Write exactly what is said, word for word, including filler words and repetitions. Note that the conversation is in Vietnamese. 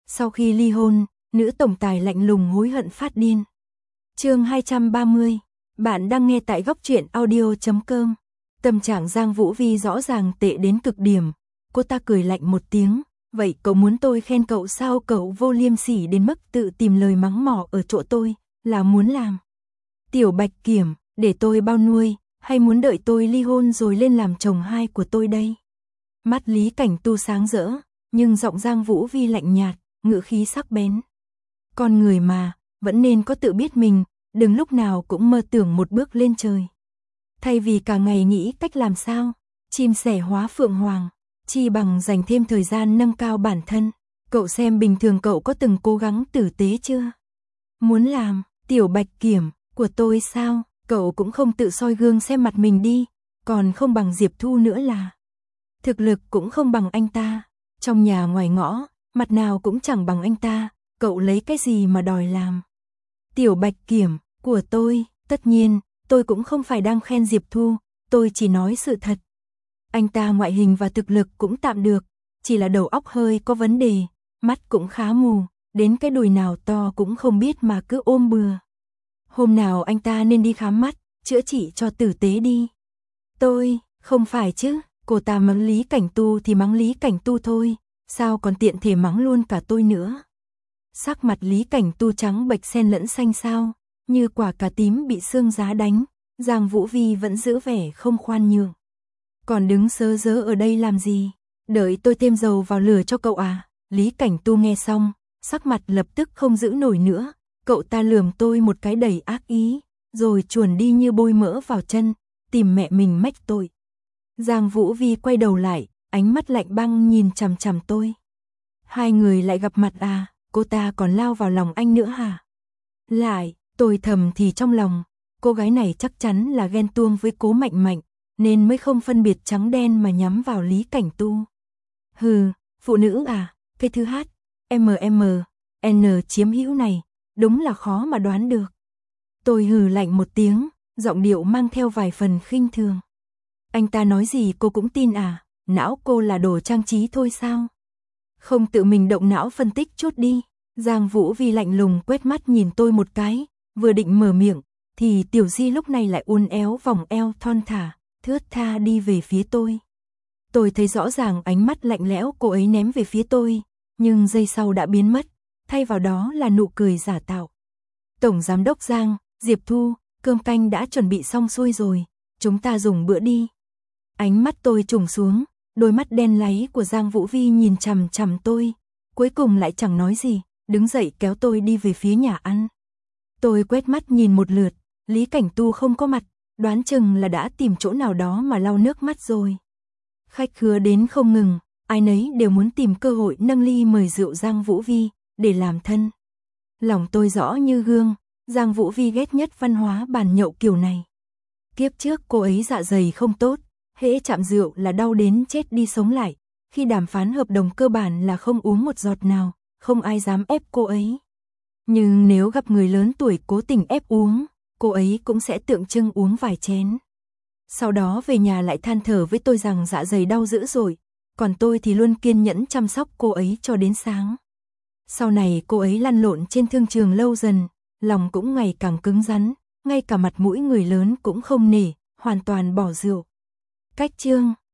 Sau khi ly hôn, nữ tổng tài lạnh lùng hối hận phát điên. Chương hai trăm ba mươi. Bạn đang nghe tại góc truyện audio chấm com. Tâm trạng Giang Vũ Vi rõ ràng tệ đến cực điểm. Cô ta cười lạnh một tiếng. Vậy cậu muốn tôi khen cậu sao? Cậu vô liêm sỉ đến mức tự tìm lời mắng mỏ ở chỗ tôi, là muốn làm Tiểu Bạch Kiểm để tôi bao nuôi, hay muốn đợi tôi ly hôn rồi lên làm chồng hai của tôi đây? Mắt Lý Cảnh Tu sáng rỡ, nhưng giọng Giang Vũ Vi lạnh nhạt, ngữ khí sắc bén. Con người mà, vẫn nên có tự biết mình, đừng lúc nào cũng mơ tưởng một bước lên trời. Thay vì cả ngày nghĩ cách làm sao chim sẻ hóa phượng hoàng, chi bằng dành thêm thời gian nâng cao bản thân. Cậu xem bình thường cậu có từng cố gắng tử tế chưa? Muốn làm Tiểu Bạch Kiểm của tôi sao? Cậu cũng không tự soi gương xem mặt mình đi, còn không bằng Diệp Thu nữa là. Thực lực cũng không bằng anh ta, trong nhà ngoài ngõ, mặt nào cũng chẳng bằng anh ta, cậu lấy cái gì mà đòi làm Tiểu Bạch Kiểm của tôi? Tất nhiên, tôi cũng không phải đang khen Diệp Thu, tôi chỉ nói sự thật. Anh ta ngoại hình và thực lực cũng tạm được, chỉ là đầu óc hơi có vấn đề, mắt cũng khá mù, đến cái đùi nào to cũng không biết mà cứ ôm bừa. Hôm nào anh ta nên đi khám mắt, chữa trị cho tử tế đi. Tôi, không phải chứ, cô ta mắng Lý Cảnh Tu thì mắng Lý Cảnh Tu thôi, sao còn tiện thể mắng luôn cả tôi nữa? Sắc mặt Lý Cảnh Tu trắng bệch xen lẫn xanh xao, như quả cà tím bị sương giá đánh. Giang Vũ Vi vẫn giữ vẻ không khoan nhượng. Còn đứng sớ rớ ở đây làm gì? Đợi tôi thêm dầu vào lửa cho cậu à? Lý Cảnh Tu nghe xong, sắc mặt lập tức không giữ nổi nữa. Cậu ta lườm tôi một cái đầy ác ý, rồi chuồn đi như bôi mỡ vào chân, tìm mẹ mình mách tội. Giang Vũ Vi quay đầu lại, ánh mắt lạnh băng nhìn chằm chằm tôi. Hai người lại gặp mặt à? Cô ta còn lao vào lòng anh nữa hả? Lại, tôi thầm thì trong lòng, cô gái này chắc chắn là ghen tuông với Cố Mạnh Mạnh, nên mới không phân biệt trắng đen mà nhắm vào Lý Cảnh Tu. Hừ, phụ nữ à, cái thứ hát, em em, N chiếm hữu này, đúng là khó mà đoán được. Tôi hừ lạnh một tiếng, giọng điệu mang theo vài phần khinh thường. Anh ta nói gì cô cũng tin à? Não cô là đồ trang trí thôi sao? Không tự mình động não phân tích chút đi. Giang Vũ Vi lạnh lùng quét mắt nhìn tôi một cái, vừa định mở miệng, thì Tiểu Di lúc này lại uốn éo vòng eo thon thả, thướt tha đi về phía tôi. Tôi thấy rõ ràng ánh mắt lạnh lẽo cô ấy ném về phía tôi, nhưng giây sau đã biến mất, thay vào đó là nụ cười giả tạo. Tổng Giám đốc Giang, Diệp Thu, cơm canh đã chuẩn bị xong xuôi rồi, chúng ta dùng bữa đi. Ánh mắt tôi trùng xuống, đôi mắt đen láy của Giang Vũ Vi nhìn chằm chằm tôi, cuối cùng lại chẳng nói gì, đứng dậy kéo tôi đi về phía nhà ăn. Tôi quét mắt nhìn một lượt, Lý Cảnh Tu không có mặt, đoán chừng là đã tìm chỗ nào đó mà lau nước mắt rồi. Khách khứa đến không ngừng, ai nấy đều muốn tìm cơ hội nâng ly mời rượu Giang Vũ Vi để làm thân. Lòng tôi rõ như gương, Giang Vũ Vi ghét nhất văn hóa bàn nhậu kiểu này. Kiếp trước cô ấy dạ dày không tốt, hễ chạm rượu là đau đến chết đi sống lại, khi đàm phán hợp đồng cơ bản là không uống một giọt nào, không ai dám ép cô ấy. Nhưng nếu gặp người lớn tuổi cố tình ép uống, cô ấy cũng sẽ tượng trưng uống vài chén. Sau đó về nhà lại than thở với tôi rằng dạ dày đau dữ rồi, còn tôi thì luôn kiên nhẫn chăm sóc cô ấy cho đến sáng. Sau này cô ấy lăn lộn trên thương trường lâu dần, lòng cũng ngày càng cứng rắn, ngay cả mặt mũi người lớn cũng không nể, hoàn toàn bỏ rượu. Cách chương